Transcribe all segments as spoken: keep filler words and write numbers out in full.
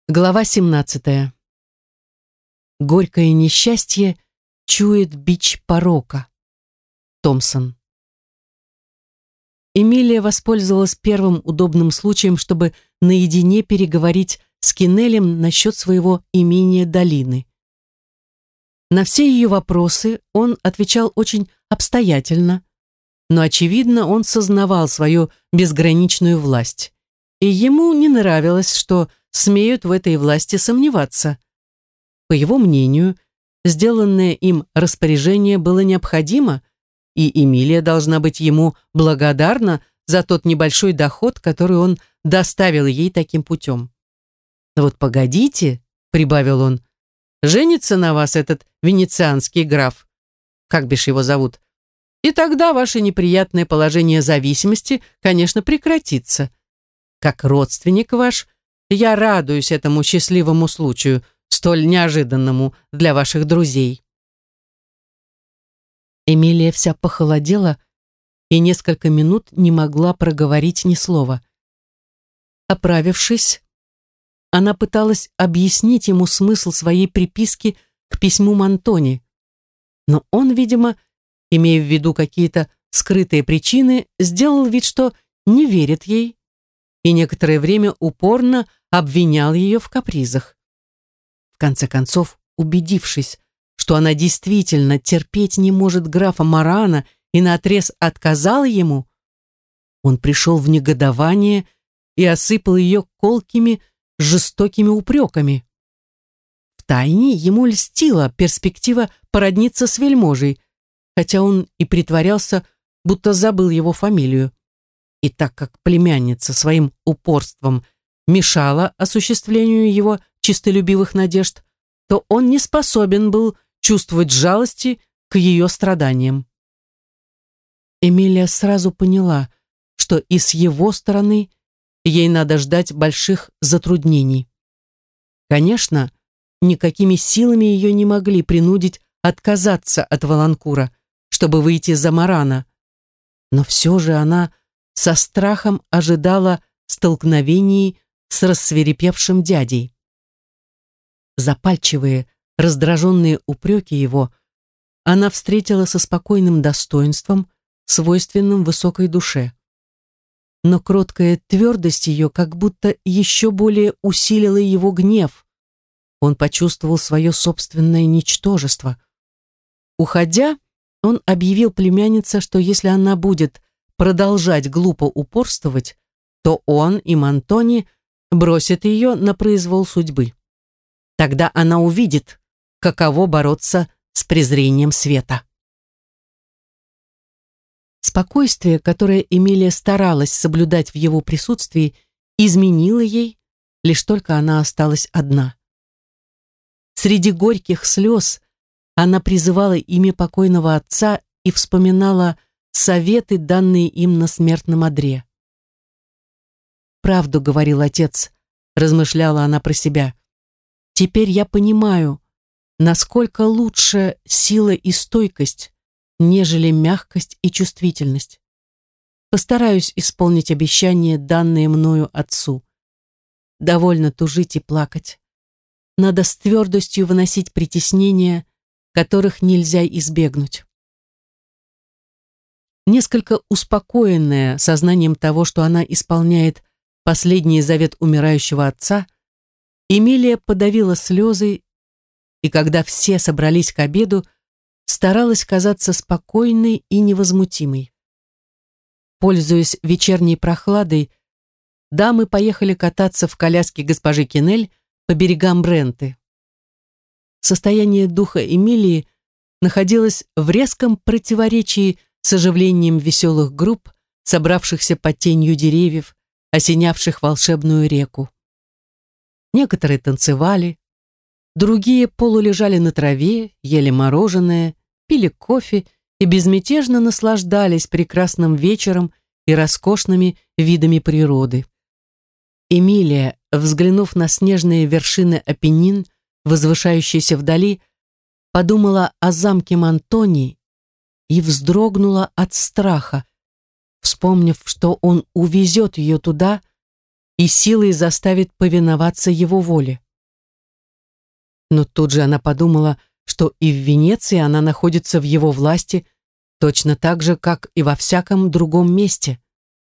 Глава семнадцатая. Горькое несчастье чует бич порока. Томсон. Эмилия воспользовалась первым удобным случаем, чтобы наедине переговорить с Кинелем насчет своего имения долины. На все ее вопросы он отвечал очень обстоятельно, но, очевидно, он сознавал свою безграничную власть, и ему не нравилось, что смеют в этой власти сомневаться. По его мнению, сделанное им распоряжение было необходимо, и Эмилия должна быть ему благодарна за тот небольшой доход, который он доставил ей таким путем. «Но вот погодите», — прибавил он, — «женится на вас этот венецианский граф, как бишь его зовут, и тогда ваше неприятное положение зависимости, конечно, прекратится. Как родственник ваш, я радуюсь этому счастливому случаю, столь неожиданному для ваших друзей». Эмилия вся похолодела и несколько минут не могла проговорить ни слова. Оправившись, она пыталась объяснить ему смысл своей приписки к письму Мантони, но он, видимо, имея в виду какие-то скрытые причины, сделал вид, что не верит ей, и некоторое время упорно обвинял ее в капризах. В конце концов, убедившись, что она действительно терпеть не может графа Марана и наотрез отказала ему, он пришел в негодование и осыпал ее колкими, жестокими упреками. Втайне ему льстила перспектива породниться с вельможей, хотя он и притворялся, будто забыл его фамилию. И так как племянница своим упорством мешала осуществлению его чистолюбивых надежд, то он не способен был чувствовать жалости к ее страданиям. Эмилия сразу поняла, что и с его стороны ей надо ждать больших затруднений. Конечно, никакими силами ее не могли принудить отказаться от Валанкура, чтобы выйти за Марана, но все же она со страхом ожидала столкновений с рассвирепевшим дядей. Запальчивые, раздраженные упреки его она встретила со спокойным достоинством, свойственным высокой душе. Но кроткая твердость ее как будто еще более усилила его гнев. Он почувствовал свое собственное ничтожество. Уходя, он объявил племяннице, что если она будет продолжать глупо упорствовать, то он и Мантони бросят ее на произвол судьбы. Тогда она увидит, каково бороться с презрением света. Спокойствие, которое Эмилия старалась соблюдать в его присутствии, изменило ей, лишь только она осталась одна. Среди горьких слез она призывала имя покойного отца и вспоминала советы, данные им на смертном одре. «Правду говорил отец», — размышляла она про себя. «Теперь я понимаю, насколько лучше сила и стойкость, нежели мягкость и чувствительность. Постараюсь исполнить обещание, данное мною отцу. Довольно тужить и плакать. Надо с твердостью выносить притеснения, которых нельзя избегнуть». Несколько успокоенная сознанием того, что она исполняет последний завет умирающего отца, Эмилия подавила слезы, и когда все собрались к обеду, старалась казаться спокойной и невозмутимой. Пользуясь вечерней прохладой, дамы поехали кататься в коляске госпожи Кинель по берегам Бренты. Состояние духа Эмилии находилось в резком противоречии с оживлением веселых групп, собравшихся под тенью деревьев, осенявших волшебную реку. Некоторые танцевали, другие полулежали на траве, ели мороженое, пили кофе и безмятежно наслаждались прекрасным вечером и роскошными видами природы. Эмилия, взглянув на снежные вершины Апеннин, возвышающиеся вдали, подумала о замке Мантони и вздрогнула от страха, вспомнив, что он увезет ее туда и силой заставит повиноваться его воле. Но тут же она подумала, что и в Венеции она находится в его власти точно так же, как и во всяком другом месте.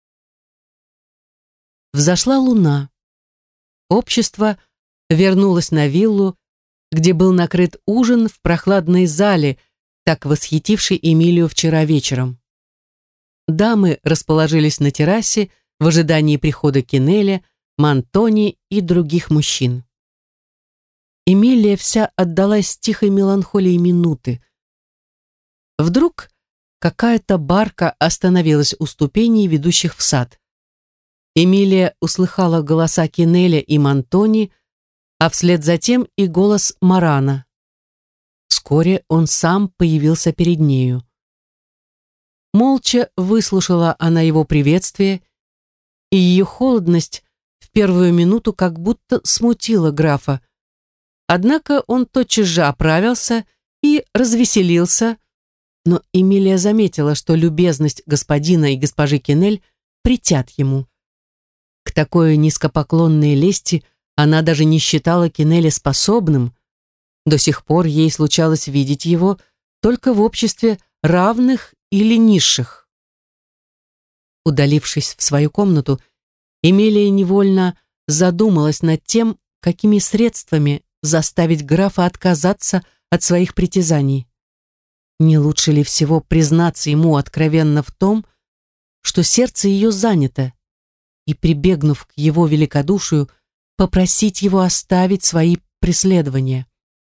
Взошла луна. Общество вернулось на виллу, где был накрыт ужин в прохладной зале, так восхитившей Эмилию вчера вечером. Дамы расположились на террасе в ожидании прихода Кинеля, Мантони и других мужчин. Эмилия вся отдалась тихой меланхолии минуты. Вдруг какая-то барка остановилась у ступеней, ведущих в сад. Эмилия услыхала голоса Кинеля и Мантони, а вслед за тем и голос Марана. Вскоре он сам появился перед нею. Молча выслушала она его приветствие, и ее холодность в первую минуту как будто смутила графа. Однако он тотчас же оправился и развеселился, но Эмилия заметила, что любезность господина и госпожи Кинель претят ему. К такой низкопоклонной лести она даже не считала Кинеля способным. До сих пор ей случалось видеть его только в обществе равных или низших. Удалившись в свою комнату, Эмилия невольно задумалась над тем, какими средствами заставить графа отказаться от своих притязаний. Не лучше ли всего признаться ему откровенно в том, что сердце ее занято, и, прибегнув к его великодушию, попросить его оставить свои преследования?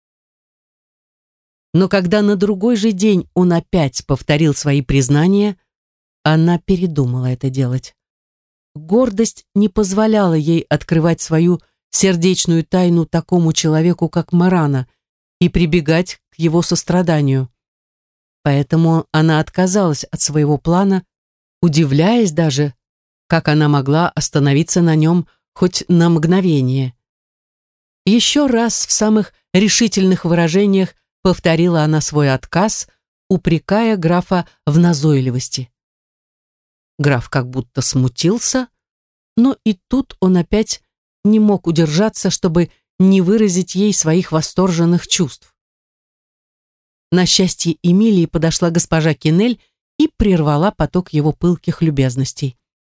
Но когда на другой же день он опять повторил свои признания, она передумала это делать. Гордость не позволяла ей открывать свою сердечную тайну такому человеку, как Марана, и прибегать к его состраданию. Поэтому она отказалась от своего плана, удивляясь даже, как она могла остановиться на нем хоть на мгновение. Еще раз в самых решительных выражениях повторила она свой отказ, упрекая графа в назойливости. Граф как будто смутился, но и тут он опять не мог удержаться, чтобы не выразить ей своих восторженных чувств. На счастье Эмилии подошла госпожа Кинель и прервала поток его пылких любезностей.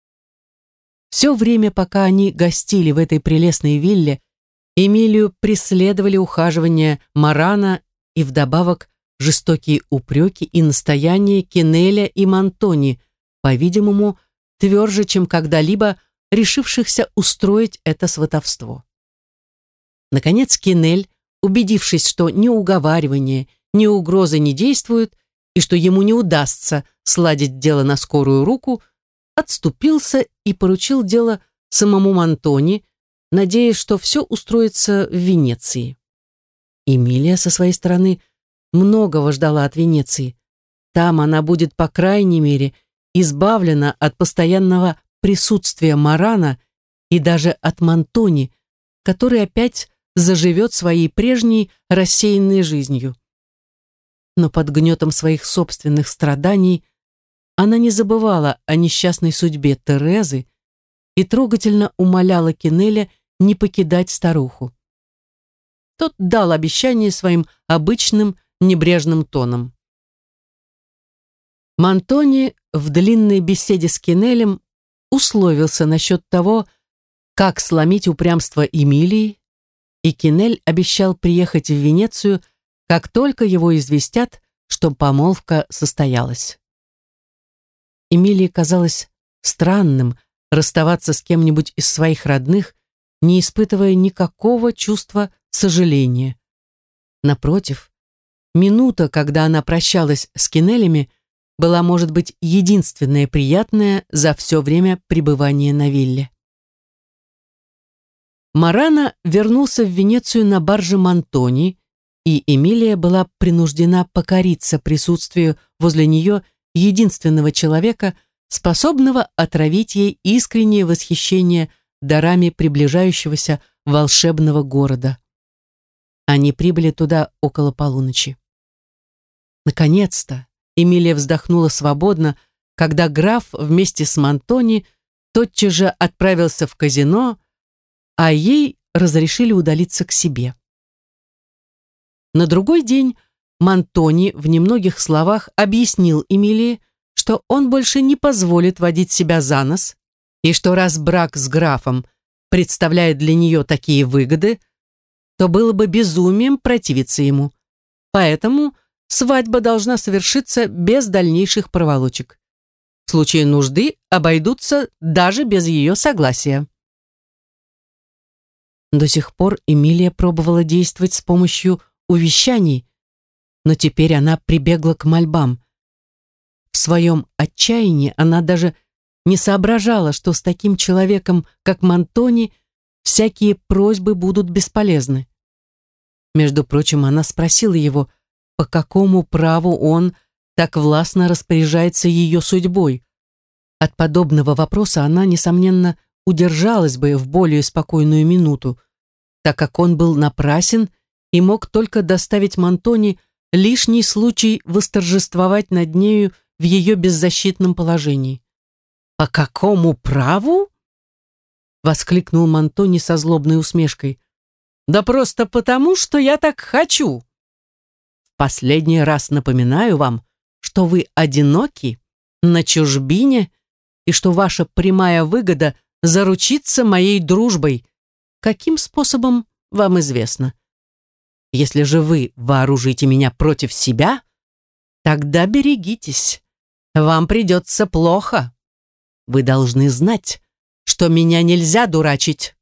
Все время, пока они гостили в этой прелестной вилле, Эмилию преследовали ухаживания Марана и вдобавок жестокие упреки и настояния Кинеля и Мантони, по-видимому, тверже, чем когда-либо решившихся устроить это сватовство. Наконец Кинель, убедившись, что ни уговаривания, ни угрозы не действуют, и что ему не удастся сладить дело на скорую руку, отступился и поручил дело самому Мантони, надеясь, что все устроится в Венеции. Эмилия, со своей стороны, многого ждала от Венеции. Там она будет, по крайней мере, избавлена от постоянного присутствия Марана и даже от Мантони, который опять заживет своей прежней рассеянной жизнью. Но под гнетом своих собственных страданий она не забывала о несчастной судьбе Терезы и трогательно умоляла Кинеля не покидать старуху. Тот дал обещание своим обычным небрежным тоном. Мантони в длинной беседе с Кинелем условился насчет того, как сломить упрямство Эмилии, и Кинель обещал приехать в Венецию, как только его известят, что помолвка состоялась. Эмилии казалось странным расставаться с кем-нибудь из своих родных, не испытывая никакого чувства сожаления. Напротив, минута, когда она прощалась с Кинелями, была, может быть, единственная приятная за все время пребывания на вилле. Марана вернулся в Венецию на барже Мантони, и Эмилия была принуждена покориться присутствию возле нее единственного человека, способного отравить ей искреннее восхищение дарами приближающегося волшебного города. Они прибыли туда около полуночи. Наконец-то Эмилия вздохнула свободно, когда граф вместе с Мантони тотчас же отправился в казино, а ей разрешили удалиться к себе. На другой день Мантони в немногих словах объяснил Эмилии, что он больше не позволит водить себя за нос, и что раз брак с графом представляет для нее такие выгоды, то было бы безумием противиться ему. Поэтому свадьба должна совершиться без дальнейших проволочек. В случае нужды обойдутся даже без ее согласия. До сих пор Эмилия пробовала действовать с помощью увещаний, но теперь она прибегла к мольбам. В своем отчаянии она даже не соображала, что с таким человеком, как Мантони, всякие просьбы будут бесполезны. Между прочим, она спросила его, по какому праву он так властно распоряжается ее судьбой. От подобного вопроса она, несомненно, удержалась бы в более спокойную минуту, так как он был напрасен и мог только доставить Мантони лишний случай восторжествовать над нею в ее беззащитном положении. «По какому праву?» — воскликнул Мантони со злобной усмешкой. «Да просто потому, что я так хочу. В последний раз напоминаю вам, что вы одиноки, на чужбине, и что ваша прямая выгода заручиться моей дружбой. Каким способом, вам известно. Если же вы вооружите меня против себя, тогда берегитесь. Вам придется плохо. Вы должны знать, что меня нельзя дурачить».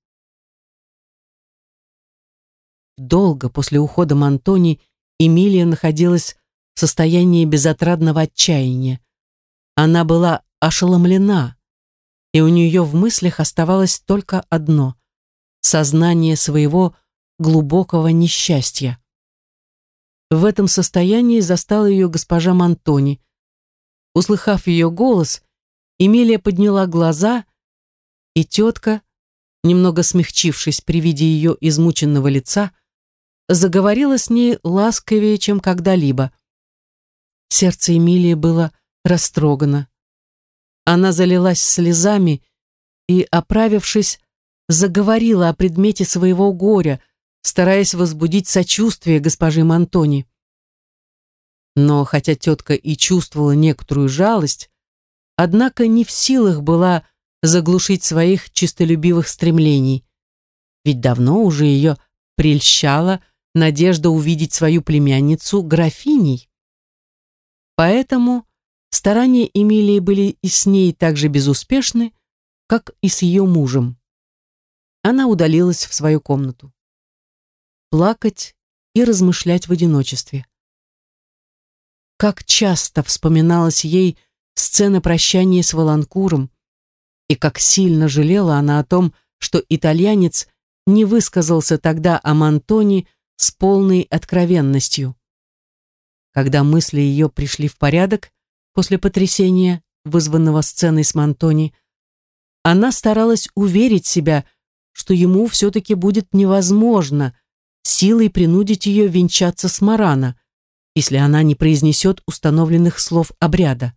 Долго после ухода Мантони Эмилия находилась в состоянии безотрадного отчаяния. Она была ошеломлена, и у нее в мыслях оставалось только одно — сознание своего глубокого несчастья. В этом состоянии застала ее госпожа Мантони. Услыхав ее голос, Эмилия подняла глаза, и тетка, немного смягчившись при виде ее измученного лица, заговорила с ней ласковее, чем когда-либо. Сердце Эмилии было растрогано. Она залилась слезами и, оправившись, заговорила о предмете своего горя, стараясь возбудить сочувствие госпожи Мантони. Но хотя тетка и чувствовала некоторую жалость, однако не в силах была заглушить своих честолюбивых стремлений, ведь давно уже ее прельщала надежда увидеть свою племянницу графиней. Поэтому старания Эмилии были и с ней так же безуспешны, как и с ее мужем. Она удалилась в свою комнату. Плакать и размышлять в одиночестве. Как часто вспоминалась ей сцена прощания с Валанкуром, и как сильно жалела она о том, что итальянец не высказался тогда о Мантони с полной откровенностью. Когда мысли ее пришли в порядок после потрясения, вызванного сценой с Мантони, она старалась уверить себя, что ему все-таки будет невозможно силой принудить ее венчаться с Марано, если она не произнесет установленных слов обряда.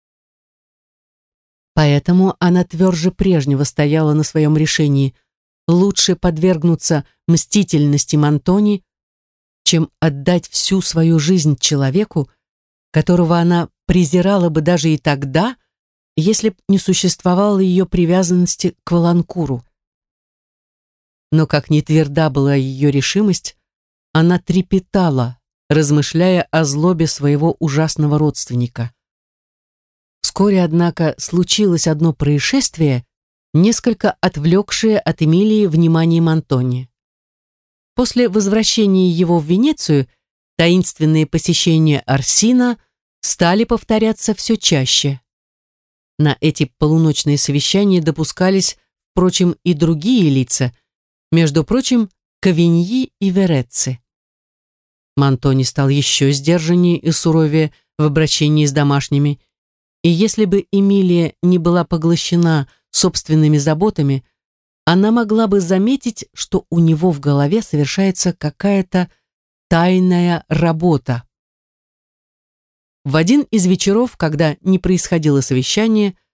Поэтому она тверже прежнего стояла на своем решении лучше подвергнуться мстительности Мантони, чем отдать всю свою жизнь человеку, которого она презирала бы даже и тогда, если б не существовало ее привязанности к Валанкуру. Но как ни тверда была ее решимость, она трепетала, размышляя о злобе своего ужасного родственника. Вскоре, однако, случилось одно происшествие, несколько отвлекшее от Эмилии внимание Мантони. После возвращения его в Венецию таинственные посещения Орсина стали повторяться все чаще. На эти полуночные совещания допускались, впрочем, и другие лица, между прочим, Кавиньи и Верецци. Мантони стал еще сдержаннее и суровее в обращении с домашними, и если бы Эмилия не была поглощена собственными заботами, она могла бы заметить, что у него в голове совершается какая-то тайная работа. В один из вечеров, когда не происходило совещание,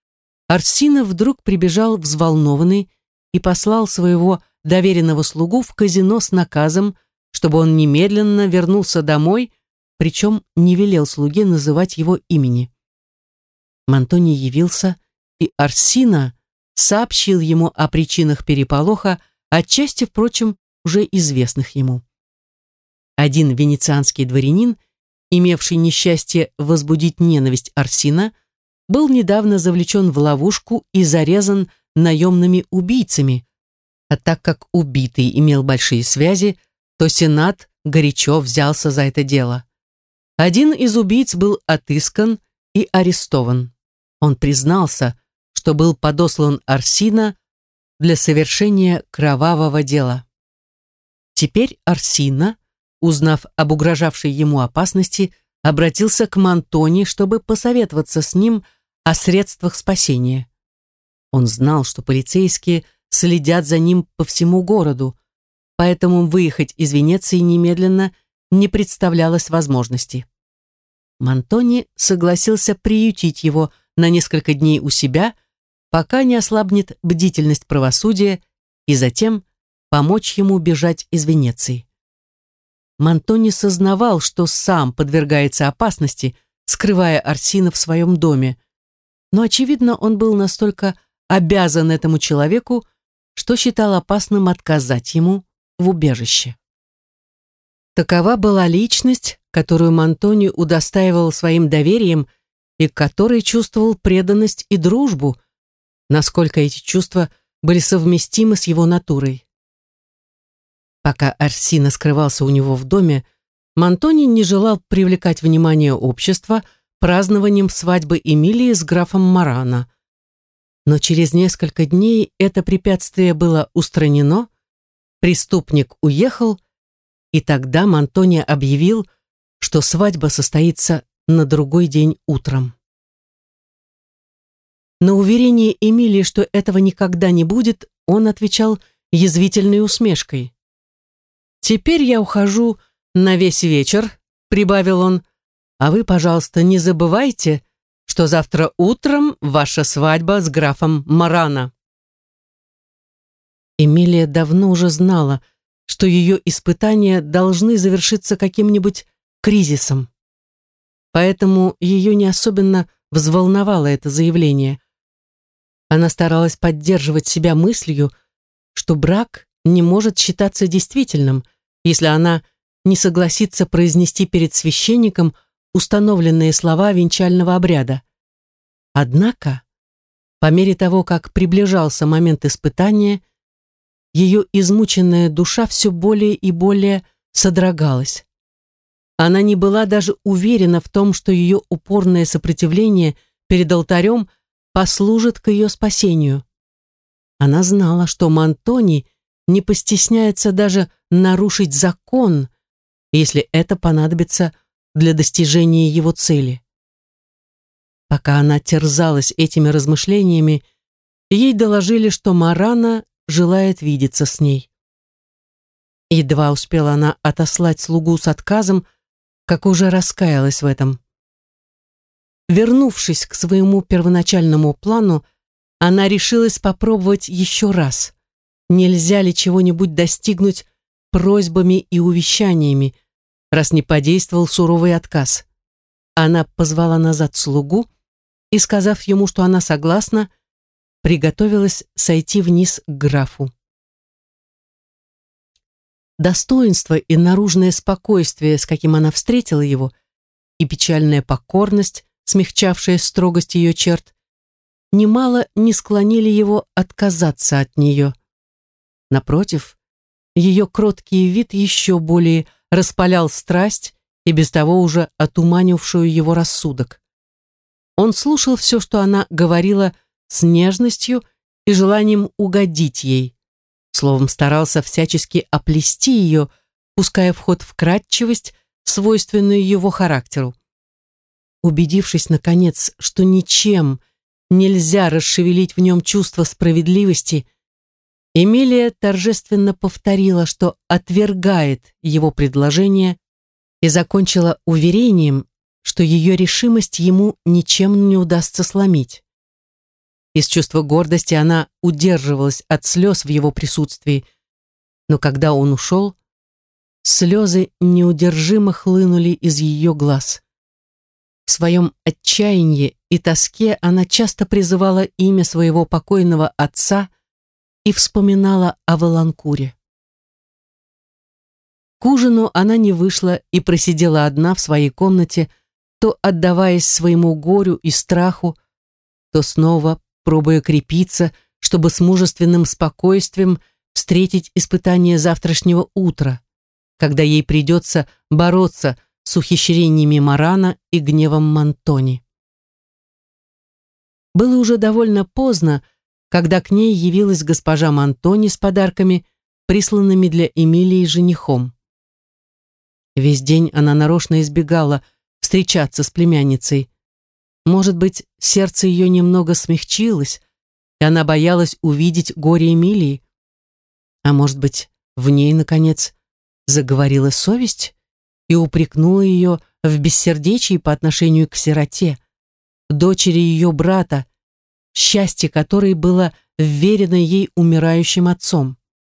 Арсино вдруг прибежал взволнованный и послал своего доверенного слугу в казино с наказом, чтобы он немедленно вернулся домой, причем не велел слуге называть его имени. Мантони явился, и Арсино сообщил ему о причинах переполоха, отчасти, впрочем, уже известных ему. Один венецианский дворянин, имевший несчастье возбудить ненависть Арсино, был недавно завлечен в ловушку и зарезан наемными убийцами, а так как убитый имел большие связи, то Сенат горячо взялся за это дело. Один из убийц был отыскан и арестован. Он признался, что был подослан Арсино для совершения кровавого дела. Теперь Арсино, узнав об угрожавшей ему опасности, обратился к Мантони, чтобы посоветоваться с ним о средствах спасения. Он знал, что полицейские следят за ним по всему городу, поэтому выехать из Венеции немедленно не представлялось возможности. Мантони согласился приютить его на несколько дней у себя, пока не ослабнет бдительность правосудия, и затем помочь ему бежать из Венеции. Мантони сознавал, что сам подвергается опасности, скрывая Арсино в своем доме, но, очевидно, он был настолько обязан этому человеку, что считал опасным отказать ему в убежище. Такова была личность, которую Мантони удостаивал своим доверием и к которой чувствовал преданность и дружбу, насколько эти чувства были совместимы с его натурой. Пока Арсино скрывался у него в доме, Мантони не желал привлекать внимание общества празднованием свадьбы Эмилии с графом Марано. Но через несколько дней это препятствие было устранено, преступник уехал, и тогда Мантони объявил, что свадьба состоится на другой день утром. На уверение Эмилии, что этого никогда не будет, он отвечал язвительной усмешкой. «Теперь я ухожу на весь вечер», — прибавил он, «а вы, пожалуйста, не забывайте, что завтра утром ваша свадьба с графом Марано». Эмилия давно уже знала, что ее испытания должны завершиться каким-нибудь кризисом. Поэтому ее не особенно взволновало это заявление. Она старалась поддерживать себя мыслью, что брак не может считаться действительным, если она не согласится произнести перед священником установленные слова венчального обряда. Однако, по мере того, как приближался момент испытания, ее измученная душа все более и более содрогалась. Она не была даже уверена в том, что ее упорное сопротивление перед алтарем послужит к ее спасению. Она знала, что Мантони не постесняется даже нарушить закон, если это понадобится для достижения его цели. Пока она терзалась этими размышлениями, ей доложили, что Марано желает видеться с ней. Едва успела она отослать слугу с отказом, как уже раскаялась в этом. Вернувшись к своему первоначальному плану, она решилась попробовать еще раз. Нельзя ли чего-нибудь достигнуть просьбами и увещаниями, раз не подействовал суровый отказ? Она позвала назад слугу и, сказав ему, что она согласна, приготовилась сойти вниз к графу. Достоинство и наружное спокойствие, с каким она встретила его, и печальная покорность, смягчавшая строгость ее черт, немало не склонили его отказаться от нее. Напротив, ее кроткий вид еще более распалял страсть и без того уже отуманившую его рассудок. Он слушал все, что она говорила, с нежностью и желанием угодить ей, словом, старался всячески оплести ее, пуская в ход вкрадчивость, свойственную его характеру. Убедившись, наконец, что ничем нельзя расшевелить в нем чувство справедливости, Эмилия торжественно повторила, что отвергает его предложение, и закончила уверением, что ее решимость ему ничем не удастся сломить. Из чувства гордости она удерживалась от слез в его присутствии, но когда он ушел, слезы неудержимо хлынули из ее глаз. В своем отчаянии и тоске она часто призывала имя своего покойного отца и вспоминала о Воланкуре. К ужину она не вышла и просидела одна в своей комнате, то отдаваясь своему горю и страху, то снова пробуя крепиться, чтобы с мужественным спокойствием встретить испытание завтрашнего утра, когда ей придется бороться с ухищрениями Марана и гневом Мантони. Было уже довольно поздно, когда к ней явилась госпожа Мантони с подарками, присланными для Эмилии женихом. Весь день она нарочно избегала встречаться с племянницей. Может быть, сердце ее немного смягчилось, и она боялась увидеть горе Эмилии. А может быть, в ней, наконец, заговорила совесть и упрекнула ее в бессердечии по отношению к сироте, дочери ее брата, счастье которой было вверено ей умирающим отцом.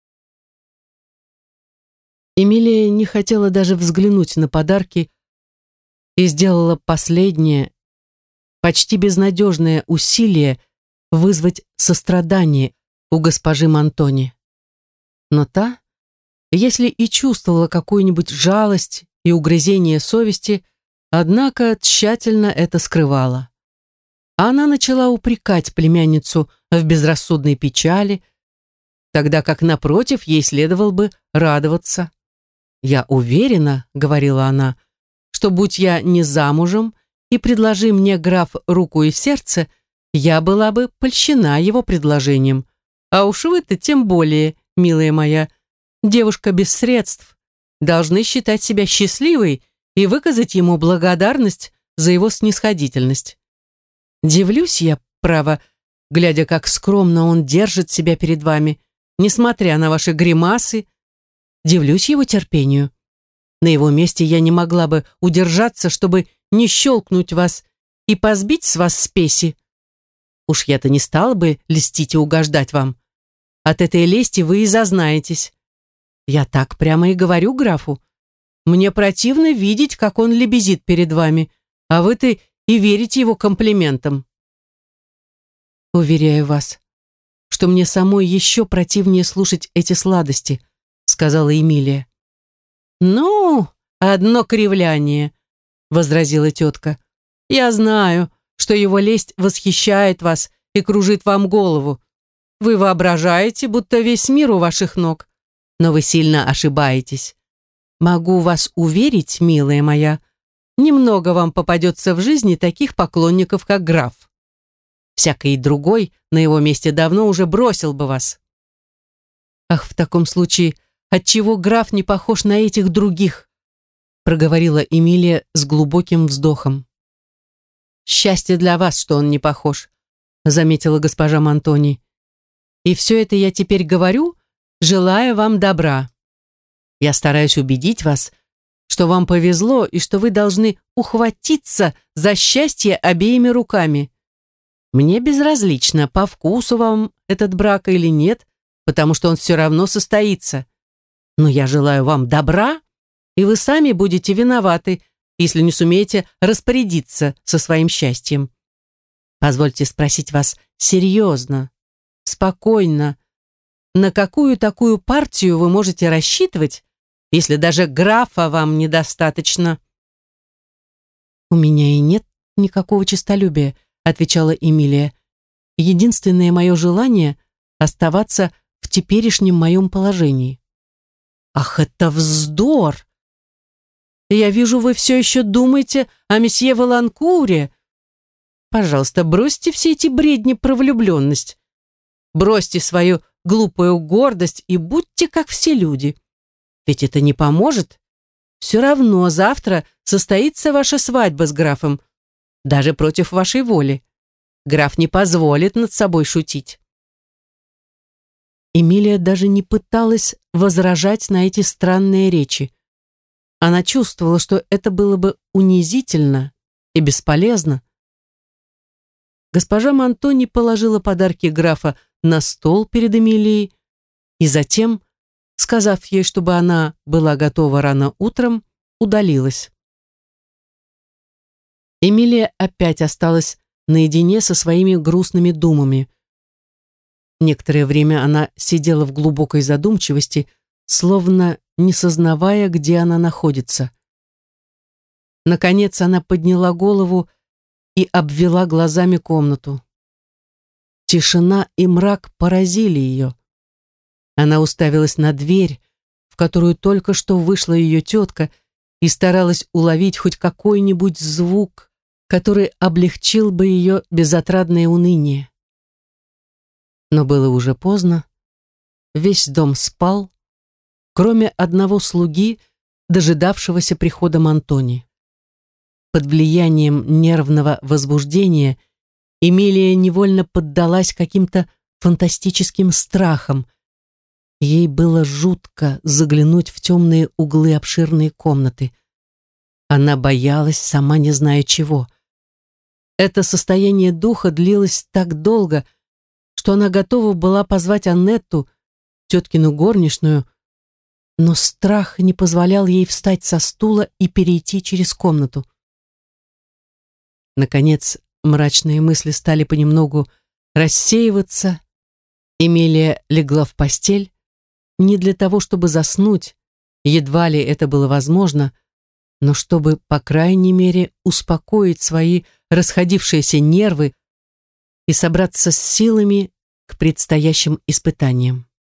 Эмилия не хотела даже взглянуть на подарки и сделала последнее, почти безнадежное усилие вызвать сострадание у госпожи Мантони. Но та, если и чувствовала какую-нибудь жалость и угрызение совести, однако тщательно это скрывала. Она начала упрекать племянницу в безрассудной печали, тогда как, напротив, ей следовало бы радоваться. «Я уверена, — говорила она, — что, будь я не замужем, и предложи мне граф руку и сердце, я была бы польщена его предложением. А уж вы-то тем более, милая моя, девушка без средств, должны считать себя счастливой и выказать ему благодарность за его снисходительность. Дивлюсь я, право, глядя, как скромно он держит себя перед вами, несмотря на ваши гримасы, дивлюсь его терпению. На его месте я не могла бы удержаться, чтобы не щелкнуть вас и позбить с вас спеси. Уж я-то не стала бы льстить и угождать вам. От этой лести вы и зазнаетесь. Я так прямо и говорю графу. Мне противно видеть, как он лебезит перед вами, а вы-то и верите его комплиментам. Уверяю вас, что мне самой еще противнее слушать эти сладости, сказала Эмилия. Ну, одно кривляние, возразила тетка. Я знаю, что его лесть восхищает вас и кружит вам голову. Вы воображаете, будто весь мир у ваших ног, но вы сильно ошибаетесь. Могу вас уверить, милая моя, немного вам попадется в жизни таких поклонников, как граф. Всякий другой на его месте давно уже бросил бы вас. Ах, в таком случае, отчего граф не похож на этих других? Проговорила Эмилия с глубоким вздохом. Счастье для вас, что он не похож, заметила госпожа Мантони. И все это я теперь говорю, желая вам добра. Я стараюсь убедить вас, что вам повезло и что вы должны ухватиться за счастье обеими руками. Мне безразлично, по вкусу вам этот брак или нет, потому что он все равно состоится. Но я желаю вам добра, и вы сами будете виноваты, если не сумеете распорядиться со своим счастьем. Позвольте спросить вас серьезно, спокойно, на какую такую партию вы можете рассчитывать, если даже графа вам недостаточно? У меня и нет никакого честолюбия, отвечала Эмилия. Единственное мое желание — оставаться в теперешнем моем положении. Ах, это вздор! Я вижу, вы все еще думаете о месье Воланкуре. Пожалуйста, бросьте все эти бредни про влюбленность. Бросьте свою глупую гордость и будьте как все люди. Ведь это не поможет. Все равно завтра состоится ваша свадьба с графом, даже против вашей воли. Граф не позволит над собой шутить. Эмилия даже не пыталась возражать на эти странные речи. Она чувствовала, что это было бы унизительно и бесполезно. Госпожа Монтони положила подарки графа на стол перед Эмилией и затем, сказав ей, чтобы она была готова рано утром, удалилась. Эмилия опять осталась наедине со своими грустными думами. Некоторое время она сидела в глубокой задумчивости, словно не сознавая, где она находится. Наконец она подняла голову и обвела глазами комнату. Тишина и мрак поразили ее. Она уставилась на дверь, в которую только что вышла ее тетка, и старалась уловить хоть какой-нибудь звук, который облегчил бы ее безотрадное уныние. Но было уже поздно. Весь дом спал, кроме одного слуги, дожидавшегося прихода Монтони. Под влиянием нервного возбуждения Эмилия невольно поддалась каким-то фантастическим страхам. Ей было жутко заглянуть в темные углы обширной комнаты. Она боялась, сама не зная чего. Это состояние духа длилось так долго, что она готова была позвать Аннетту, теткину горничную, но страх не позволял ей встать со стула и перейти через комнату. Наконец, мрачные мысли стали понемногу рассеиваться. Эмилия легла в постель, не для того, чтобы заснуть, едва ли это было возможно, но чтобы, по крайней мере, успокоить свои расходившиеся нервы и собраться с силами к предстоящим испытаниям.